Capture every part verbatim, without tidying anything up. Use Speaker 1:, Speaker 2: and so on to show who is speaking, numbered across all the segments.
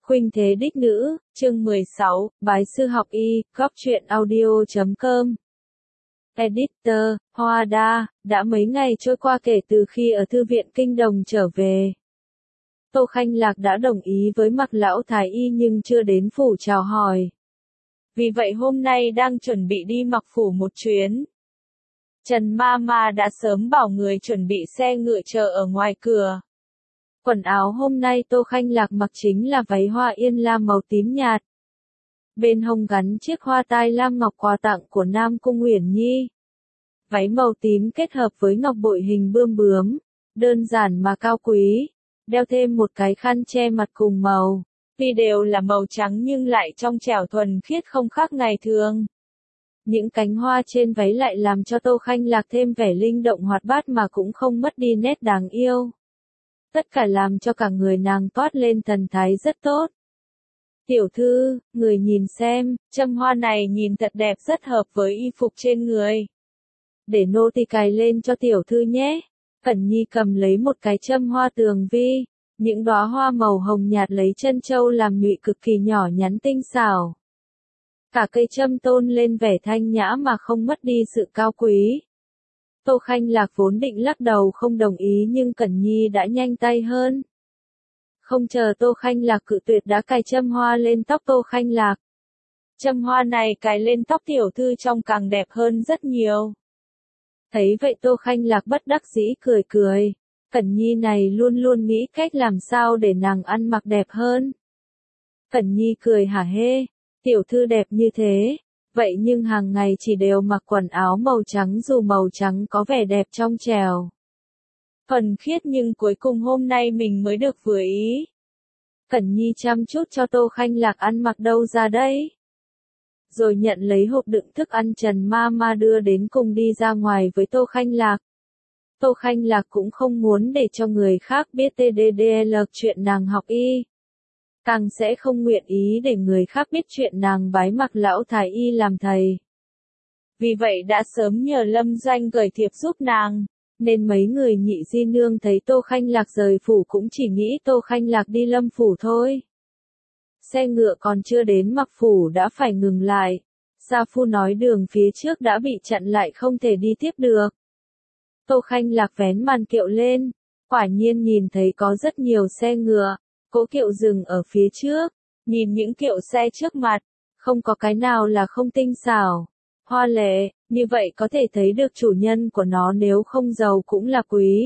Speaker 1: Khuynh thế đích nữ, chương mười sáu, bái sư học y, góc truyện audio chấm com. Editor, Hoa Đa, đã mấy ngày trôi qua kể từ khi ở Thư viện Kinh Đồng trở về. Tô Khanh Lạc đã đồng ý với Mạc lão thái y nhưng chưa đến phủ chào hỏi. Vì vậy hôm nay đang chuẩn bị đi Mạc phủ một chuyến. Trần Ma Ma đã sớm bảo người chuẩn bị xe ngựa chờ ở ngoài cửa. Quần áo hôm nay Tô Khanh Lạc mặc chính là váy hoa yên lam màu tím nhạt. Bên hông gắn chiếc hoa tai lam ngọc quà tặng của Nam Cung Uyển Nhi. Váy màu tím kết hợp với ngọc bội hình bươm bướm, đơn giản mà cao quý, đeo thêm một cái khăn che mặt cùng màu. Tuy đều là màu trắng nhưng lại trong trẻo thuần khiết không khác ngày thường. Những cánh hoa trên váy lại làm cho Tô Khanh Lạc thêm vẻ linh động hoạt bát mà cũng không mất đi nét đáng yêu. Tất cả làm cho cả người nàng toát lên thần thái rất tốt. Tiểu thư, người nhìn xem, châm hoa này nhìn thật đẹp rất hợp với y phục trên người. Để nô tỳ cài lên cho tiểu thư nhé. Cẩn Nhi cầm lấy một cái châm hoa tường vi, những đóa hoa màu hồng nhạt lấy chân châu làm nhụy cực kỳ nhỏ nhắn tinh xảo. Cả cây châm tôn lên vẻ thanh nhã mà không mất đi sự cao quý. Tô Khanh Lạc vốn định lắc đầu không đồng ý nhưng Cẩn Nhi đã nhanh tay hơn. Không chờ Tô Khanh Lạc cự tuyệt đã cài châm hoa lên tóc Tô Khanh Lạc. Châm hoa này cài lên tóc tiểu thư trông càng đẹp hơn rất nhiều. Thấy vậy Tô Khanh Lạc bất đắc dĩ cười cười. Cẩn Nhi này luôn luôn nghĩ cách làm sao để nàng ăn mặc đẹp hơn. Cẩn Nhi cười hả hê, tiểu thư đẹp như thế. Vậy nhưng hàng ngày chỉ đều mặc quần áo màu trắng dù màu trắng có vẻ đẹp trong trẻo. Thuần khiết nhưng cuối cùng hôm nay mình mới được vừa ý. Cẩn Nhi chăm chút cho Tô Khanh Lạc ăn mặc đâu ra đấy. Rồi nhận lấy hộp đựng thức ăn Trần Ma Ma đưa đến cùng đi ra ngoài với Tô Khanh Lạc. Tô Khanh Lạc cũng không muốn để cho người khác biết tê đê đê lờ chuyện nàng học y. Càng sẽ không nguyện ý để người khác biết chuyện nàng bái Mạc lão thái y làm thầy. Vì vậy đã sớm nhờ Lâm Doanh gửi thiệp giúp nàng, nên mấy người nhị di nương thấy Tô Khanh Lạc rời phủ cũng chỉ nghĩ Tô Khanh Lạc đi Lâm phủ thôi. Xe ngựa còn chưa đến Mạc phủ đã phải ngừng lại. Sa Phu nói đường phía trước đã bị chặn lại không thể đi tiếp được. Tô Khanh Lạc vén màn kiệu lên, quả nhiên nhìn thấy có rất nhiều xe ngựa. Cỗ kiệu dừng ở phía trước, nhìn những kiệu xe trước mặt, không có cái nào là không tinh xảo, hoa lệ, như vậy có thể thấy được chủ nhân của nó nếu không giàu cũng là quý.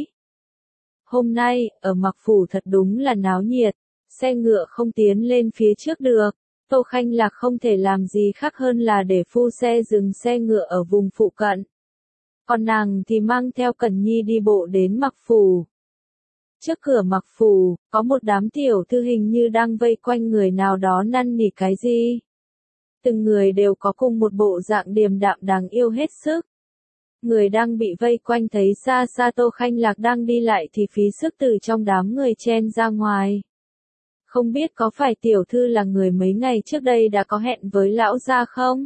Speaker 1: Hôm nay, ở Mạc phủ thật đúng là náo nhiệt, xe ngựa không tiến lên phía trước được, Tô Khanh Lạc không thể làm gì khác hơn là để phu xe dừng xe ngựa ở vùng phụ cận. Còn nàng thì mang theo Cẩn Nhi đi bộ đến Mạc phủ. Trước cửa Mạc phủ, có một đám tiểu thư hình như đang vây quanh người nào đó năn nỉ cái gì. Từng người đều có cùng một bộ dạng điềm đạm đáng yêu hết sức. Người đang bị vây quanh thấy xa xa Tô Khanh Lạc đang đi lại thì phí sức từ trong đám người chen ra ngoài. Không biết có phải tiểu thư là người mấy ngày trước đây đã có hẹn với lão gia không?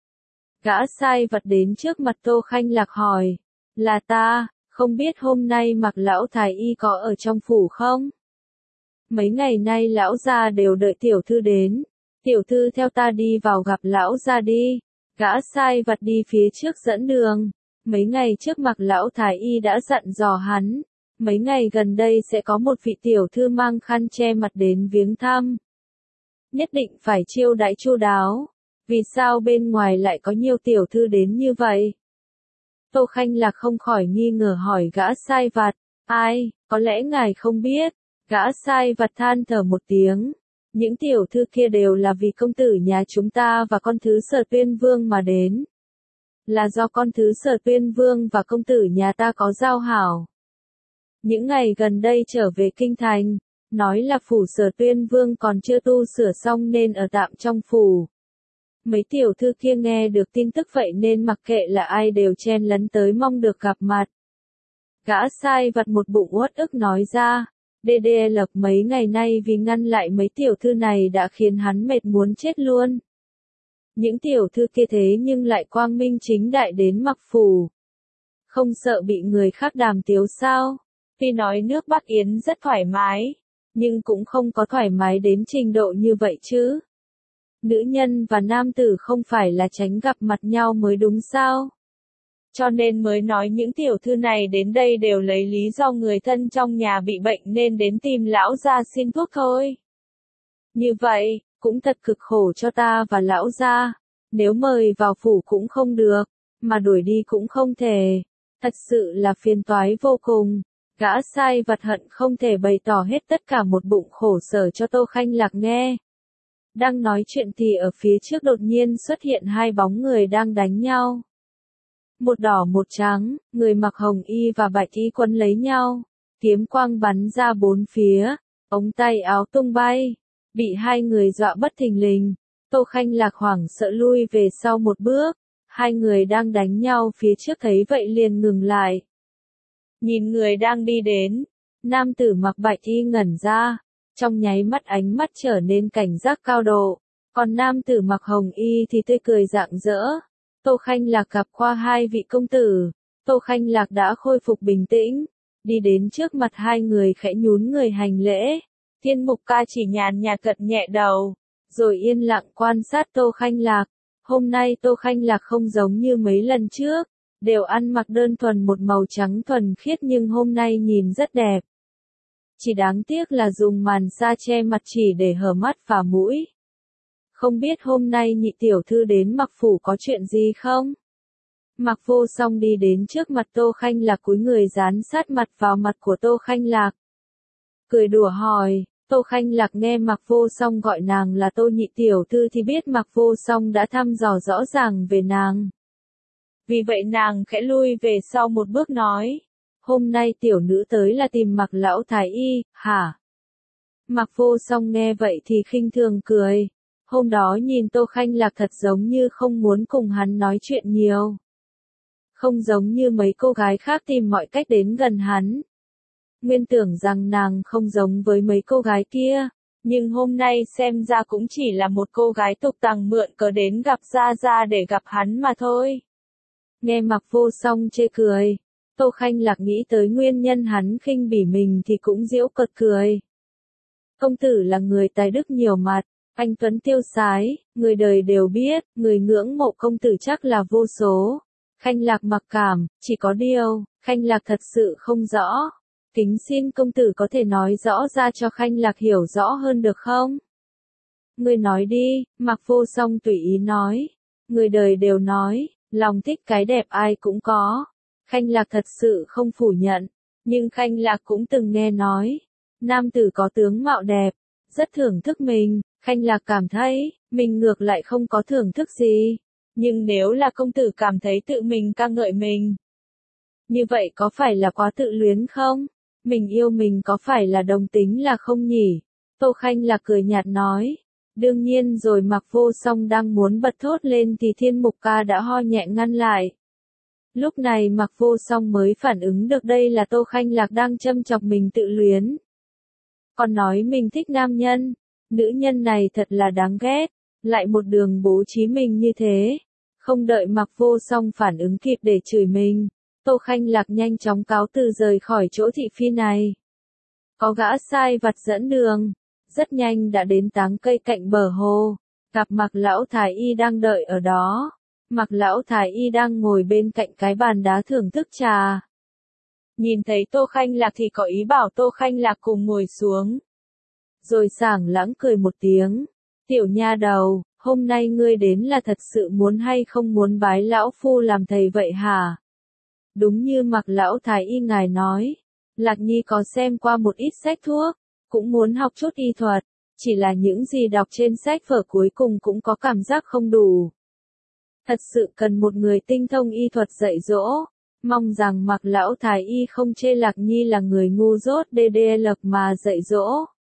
Speaker 1: Gã sai vặt đến trước mặt Tô Khanh Lạc hỏi, là ta. Không biết hôm nay Mạc lão thái y có ở trong phủ không? Mấy ngày nay lão gia đều đợi tiểu thư đến. Tiểu thư theo ta đi vào gặp lão gia đi. Gã sai vặt đi phía trước dẫn đường. Mấy ngày trước Mạc lão thái y đã dặn dò hắn. Mấy ngày gần đây sẽ có một vị tiểu thư mang khăn che mặt đến viếng thăm. Nhất định phải chiêu đãi chu đáo. Vì sao bên ngoài lại có nhiều tiểu thư đến như vậy? Tô Khanh Lạc không khỏi nghi ngờ hỏi gã sai vặt, ai, có lẽ ngài không biết, gã sai vặt than thở một tiếng, những tiểu thư kia đều là vì công tử nhà chúng ta và con thứ Sở Tuyên Vương mà đến. Là do con thứ Sở Tuyên Vương và công tử nhà ta có giao hảo. Những ngày gần đây trở về kinh thành, nói là phủ Sở Tuyên Vương còn chưa tu sửa xong nên ở tạm trong phủ. Mấy tiểu thư kia nghe được tin tức vậy nên mặc kệ là ai đều chen lấn tới mong được gặp mặt. Gã sai vặt một bụng uất ức nói ra, đê đê lộc mấy ngày nay vì ngăn lại mấy tiểu thư này đã khiến hắn mệt muốn chết luôn. Những tiểu thư kia thế nhưng lại quang minh chính đại đến Mạc phủ. Không sợ bị người khác đàm tiếu sao? Tuy nói nước Bắc Yến rất thoải mái, nhưng cũng không có thoải mái đến trình độ như vậy chứ. Nữ nhân và nam tử không phải là tránh gặp mặt nhau mới đúng sao? Cho nên mới nói những tiểu thư này đến đây đều lấy lý do người thân trong nhà bị bệnh nên đến tìm lão gia xin thuốc thôi. Như vậy, cũng thật cực khổ cho ta và lão gia. Nếu mời vào phủ cũng không được, mà đuổi đi cũng không thể. Thật sự là phiền toái vô cùng. Gã sai vặt hận không thể bày tỏ hết tất cả một bụng khổ sở cho Tô Khanh Lạc nghe. Đang nói chuyện thì ở phía trước đột nhiên xuất hiện hai bóng người đang đánh nhau. Một đỏ một trắng, người mặc hồng y và bạch y quấn lấy nhau. Kiếm quang bắn ra bốn phía, ống tay áo tung bay. Bị hai người dọa bất thình lình. Tô Khanh Lạc hoảng sợ lui về sau một bước. Hai người đang đánh nhau phía trước thấy vậy liền ngừng lại. Nhìn người đang đi đến. Nam tử mặc bạch y ngẩn ra. Trong nháy mắt ánh mắt trở nên cảnh giác cao độ. Còn nam tử mặc hồng y thì tươi cười rạng rỡ. Tô Khanh Lạc gặp qua hai vị công tử. Tô Khanh Lạc đã khôi phục bình tĩnh. Đi đến trước mặt hai người khẽ nhún người hành lễ. Thiên Mục Ca chỉ nhàn nhạt gật nhẹ đầu. Rồi yên lặng quan sát Tô Khanh Lạc. Hôm nay Tô Khanh Lạc không giống như mấy lần trước. Đều ăn mặc đơn thuần một màu trắng thuần khiết nhưng hôm nay nhìn rất đẹp. Chỉ đáng tiếc là dùng màn sa che mặt chỉ để hở mắt và mũi. Không biết hôm nay nhị tiểu thư đến Mặc phủ có chuyện gì không? Mặc Vô Song đi đến trước mặt Tô Khanh Lạc cúi người dán sát mặt vào mặt của Tô Khanh Lạc. Cười đùa hỏi, Tô Khanh Lạc nghe Mặc Vô Song gọi nàng là Tô nhị tiểu thư thì biết Mặc Vô Song đã thăm dò rõ ràng về nàng. Vì vậy nàng khẽ lui về sau một bước nói, hôm nay tiểu nữ tới là tìm Mặc lão thái y, hả? Mặc Vô Song nghe vậy thì khinh thường cười. Hôm đó nhìn Tô Khanh Lạc thật giống như không muốn cùng hắn nói chuyện nhiều. Không giống như mấy cô gái khác tìm mọi cách đến gần hắn. Nguyên tưởng rằng nàng không giống với mấy cô gái kia, nhưng hôm nay xem ra cũng chỉ là một cô gái tục tằng mượn cớ đến gặp Gia Gia để gặp hắn mà thôi. Nghe Mặc Vô Song chê cười, Tô Khanh Lạc nghĩ tới nguyên nhân hắn khinh bỉ mình thì cũng giễu cợt cười. Công tử là người tài đức nhiều mặt, anh tuấn tiêu sái, người đời đều biết, người ngưỡng mộ công tử chắc là vô số. Khanh Lạc mặc cảm, chỉ có điều, Khanh Lạc thật sự không rõ. Kính xin công tử có thể nói rõ ra cho Khanh Lạc hiểu rõ hơn được không? Người nói đi, Mặc Vô Song tùy ý nói. Người đời đều nói, lòng thích cái đẹp ai cũng có. Khanh Lạc thật sự không phủ nhận, nhưng Khanh Lạc cũng từng nghe nói. Nam tử có tướng mạo đẹp, rất thưởng thức mình, Khanh Lạc cảm thấy, mình ngược lại không có thưởng thức gì. Nhưng nếu là công tử cảm thấy tự mình ca ngợi mình, như vậy có phải là quá tự luyến không? Mình yêu mình có phải là đồng tính là không nhỉ? Tô Khanh Lạc cười nhạt nói. Đương nhiên rồi. Mặc Vô Song đang muốn bật thốt lên thì Thiên Mục Ca đã ho nhẹ ngăn lại. Lúc này Mặc Vô Song mới phản ứng được đây là Tô Khanh Lạc đang châm chọc mình tự luyến. Còn nói mình thích nam nhân, nữ nhân này thật là đáng ghét, lại một đường bố trí mình như thế. Không đợi Mặc Vô Song phản ứng kịp để chửi mình, Tô Khanh Lạc nhanh chóng cáo từ rời khỏi chỗ thị phi này. Có gã sai vặt dẫn đường, rất nhanh đã đến táng cây cạnh bờ hồ, gặp Mặc lão thái y đang đợi ở đó. Mặc lão thái y đang ngồi bên cạnh cái bàn đá thưởng thức trà. Nhìn thấy Tô Khanh Lạc thì có ý bảo Tô Khanh Lạc cùng ngồi xuống. Rồi sảng lãng cười một tiếng. Tiểu nha đầu, hôm nay ngươi đến là thật sự muốn hay không muốn bái lão phu làm thầy vậy hả? Đúng như Mặc lão thái y ngài nói, Lạc Nhi có xem qua một ít sách thuốc, cũng muốn học chút y thuật, chỉ là những gì đọc trên sách vở cuối cùng cũng có cảm giác không đủ. Thật sự cần một người tinh thông y thuật dạy dỗ, mong rằng Mặc lão thái y không chê Lạc Nhi là người ngu dốt đê đê lậc mà dạy dỗ.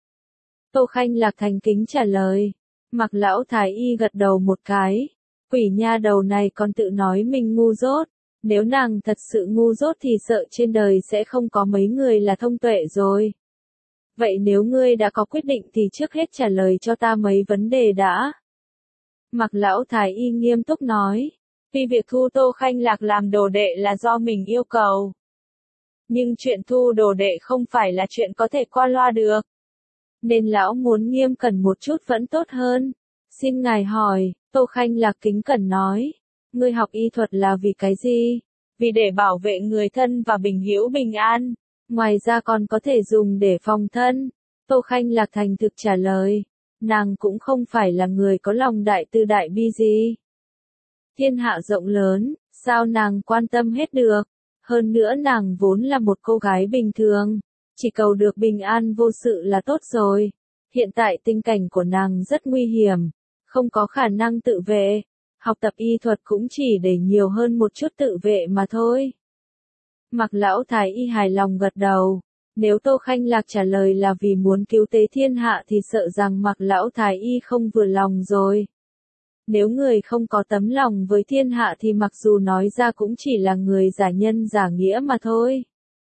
Speaker 1: Tô Khanh Lạc thành kính trả lời. Mặc lão thái y gật đầu một cái. Quỷ nha đầu này còn tự nói mình ngu dốt. Nếu nàng thật sự ngu dốt thì sợ trên đời sẽ không có mấy người là thông tuệ rồi. Vậy nếu ngươi đã có quyết định thì trước hết trả lời cho ta mấy vấn đề đã. Mặc lão thái y nghiêm túc nói. Vì việc thu Tô Khanh Lạc làm đồ đệ là do mình yêu cầu. Nhưng chuyện thu đồ đệ không phải là chuyện có thể qua loa được. nên lão muốn nghiêm cẩn một chút vẫn tốt hơn. Xin ngài hỏi, Tô Khanh Lạc kính cẩn nói, ngươi học y thuật là vì cái gì? Vì để bảo vệ người thân và bình hữu bình an. Ngoài ra còn có thể dùng để phòng thân. Tô Khanh Lạc thành thực trả lời. Nàng cũng không phải là người có lòng đại tư đại bi gì. Thiên hạ rộng lớn, sao nàng quan tâm hết được? Hơn nữa nàng vốn là một cô gái bình thường. Chỉ cầu được bình an vô sự là tốt rồi. Hiện tại tình cảnh của nàng rất nguy hiểm. Không có khả năng tự vệ. Học tập y thuật cũng chỉ để nhiều hơn một chút tự vệ mà thôi. Mạc Lão Thái Y hài lòng gật đầu. Nếu Tô Khanh Lạc trả lời là vì muốn cứu tế thiên hạ thì sợ rằng Mạc Lão Thái Y không vừa lòng rồi. Nếu người không có tấm lòng với thiên hạ thì mặc dù nói ra cũng chỉ là người giả nhân giả nghĩa mà thôi.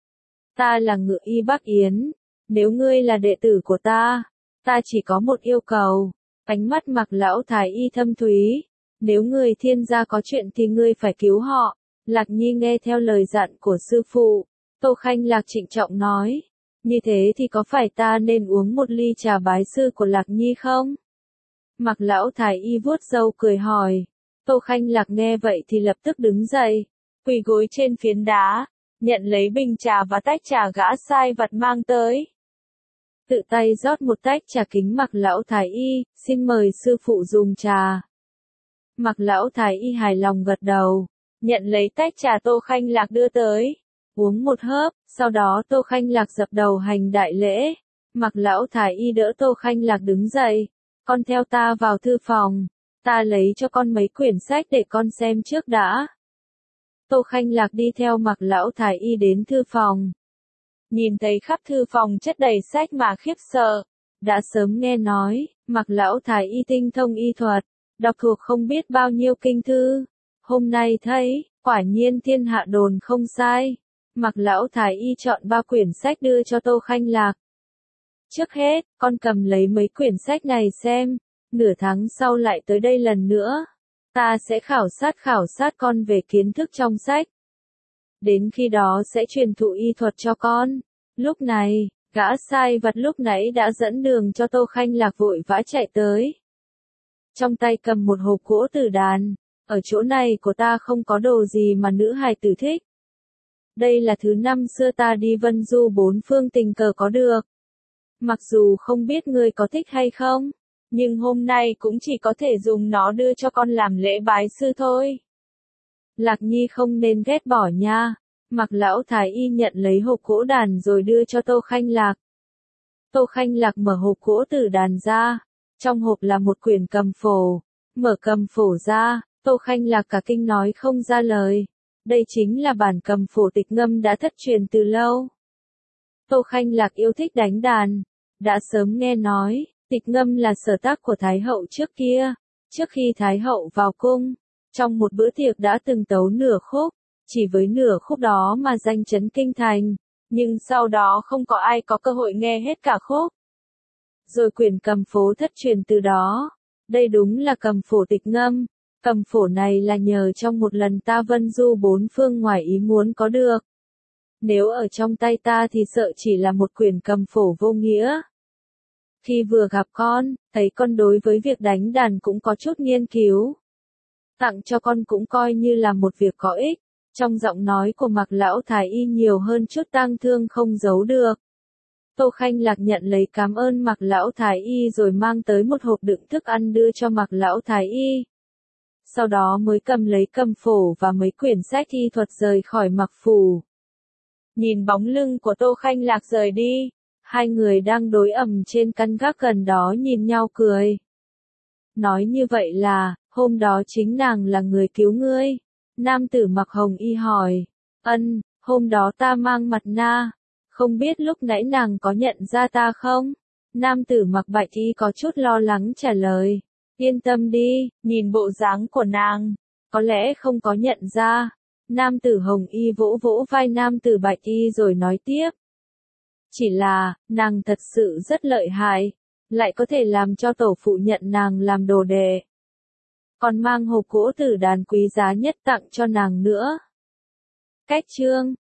Speaker 1: Ta là Ngự Y Bắc Yến. Nếu ngươi là đệ tử của ta, ta chỉ có một yêu cầu. Ánh mắt Mạc Lão Thái Y thâm thúy. Nếu người thiên gia có chuyện thì ngươi phải cứu họ. Lạc Nhi nghe theo lời dặn của sư phụ. Tô Khanh Lạc trịnh trọng nói. Như thế thì có phải ta nên uống một ly trà bái sư của Lạc Nhi không? Mạc Lão Thái Y vuốt râu cười hỏi. Tô Khanh Lạc nghe vậy thì lập tức đứng dậy. Quỳ gối trên phiến đá. Nhận lấy bình trà và tách trà gã sai vặt mang tới. Tự tay rót một tách trà kính Mạc Lão Thái Y. Xin mời sư phụ dùng trà. Mạc Lão Thái Y hài lòng gật đầu. Nhận lấy tách trà Tô Khanh Lạc đưa tới. Uống một hớp, sau đó Tô Khanh Lạc dập đầu hành đại lễ. Mạc Lão Thái Y đỡ Tô Khanh Lạc đứng dậy. Con theo ta vào thư phòng. Ta lấy cho con mấy quyển sách để con xem trước đã. Tô Khanh Lạc đi theo Mạc Lão Thái Y đến thư phòng. Nhìn thấy khắp thư phòng chất đầy sách mà khiếp sợ. Đã sớm nghe nói, Mạc Lão Thái Y tinh thông y thuật. Đọc thuộc không biết bao nhiêu kinh thư. Hôm nay thấy, quả nhiên thiên hạ đồn không sai. Mạc Lão Thái Y chọn ba quyển sách đưa cho Tô Khanh Lạc. Trước hết, con cầm lấy mấy quyển sách này xem. Nửa tháng sau lại tới đây lần nữa. Ta sẽ khảo sát khảo sát con về kiến thức trong sách. Đến khi đó sẽ truyền thụ y thuật cho con. Lúc này, gã sai vặt lúc nãy đã dẫn đường cho Tô Khanh Lạc vội vã chạy tới. Trong tay cầm một hộp gỗ tử đàn. Ở chỗ này của ta không có đồ gì mà nữ hài tử thích. Đây là thứ năm xưa ta đi vân du bốn phương tình cờ có được. Mặc dù không biết ngươi có thích hay không, nhưng hôm nay cũng chỉ có thể dùng nó đưa cho con làm lễ bái sư thôi. Lạc Nhi không nên ghét bỏ nha. Mạc Lão Thái Y nhận lấy hộp gỗ đàn rồi đưa cho Tô Khanh Lạc. Tô Khanh Lạc mở hộp gỗ tử đàn ra. Trong hộp là một quyển cầm phổ. Mở cầm phổ ra, Tô Khanh Lạc cả kinh nói không ra lời. Đây chính là bản cầm phổ tịch ngâm đã thất truyền từ lâu. Tô Khanh Lạc yêu thích đánh đàn. Đã sớm nghe nói, tịch ngâm là sở tác của Thái Hậu trước kia. Trước khi Thái Hậu vào cung, trong một bữa tiệc đã từng tấu nửa khúc. Chỉ với nửa khúc đó mà danh chấn kinh thành. Nhưng sau đó không có ai có cơ hội nghe hết cả khúc. Rồi quyển cầm phổ thất truyền từ đó. Đây đúng là cầm phổ tịch ngâm. Cầm phổ này là nhờ trong một lần ta vân du bốn phương ngoài ý muốn có được. Nếu ở trong tay ta thì sợ chỉ là một quyển cầm phổ vô nghĩa. Khi vừa gặp con, thấy con đối với việc đánh đàn cũng có chút nghiên cứu. Tặng cho con cũng coi như là một việc có ích. Trong giọng nói của Mạc Lão Thái Y nhiều hơn chút tang thương không giấu được. Tô Khanh Lạc nhận lấy cảm ơn Mạc Lão Thái Y rồi mang tới một hộp đựng thức ăn đưa cho Mạc Lão Thái Y. Sau đó mới cầm lấy cầm phổ và mấy quyển sách y thuật rời khỏi Mạc Phủ. Nhìn bóng lưng của Tô Khanh Lạc rời đi, hai người đang đối ẩm trên căn gác gần đó nhìn nhau cười. Nói như vậy là, hôm đó chính nàng là người cứu ngươi. Nam tử mặc hồng y hỏi. Ân, hôm đó ta mang mặt na. Không biết lúc nãy nàng có nhận ra ta không? Nam tử mặc bạch y có chút lo lắng trả lời. Yên tâm đi, nhìn bộ dáng của nàng. Có lẽ không có nhận ra. Nam tử hồng y vỗ vỗ vai nam tử bạch y rồi nói tiếp. Chỉ là, nàng thật sự rất lợi hại. Lại có thể làm cho tổ phụ nhận nàng làm đồ đệ. Còn mang hộp gỗ tử đàn quý giá nhất tặng cho nàng nữa. Cách chương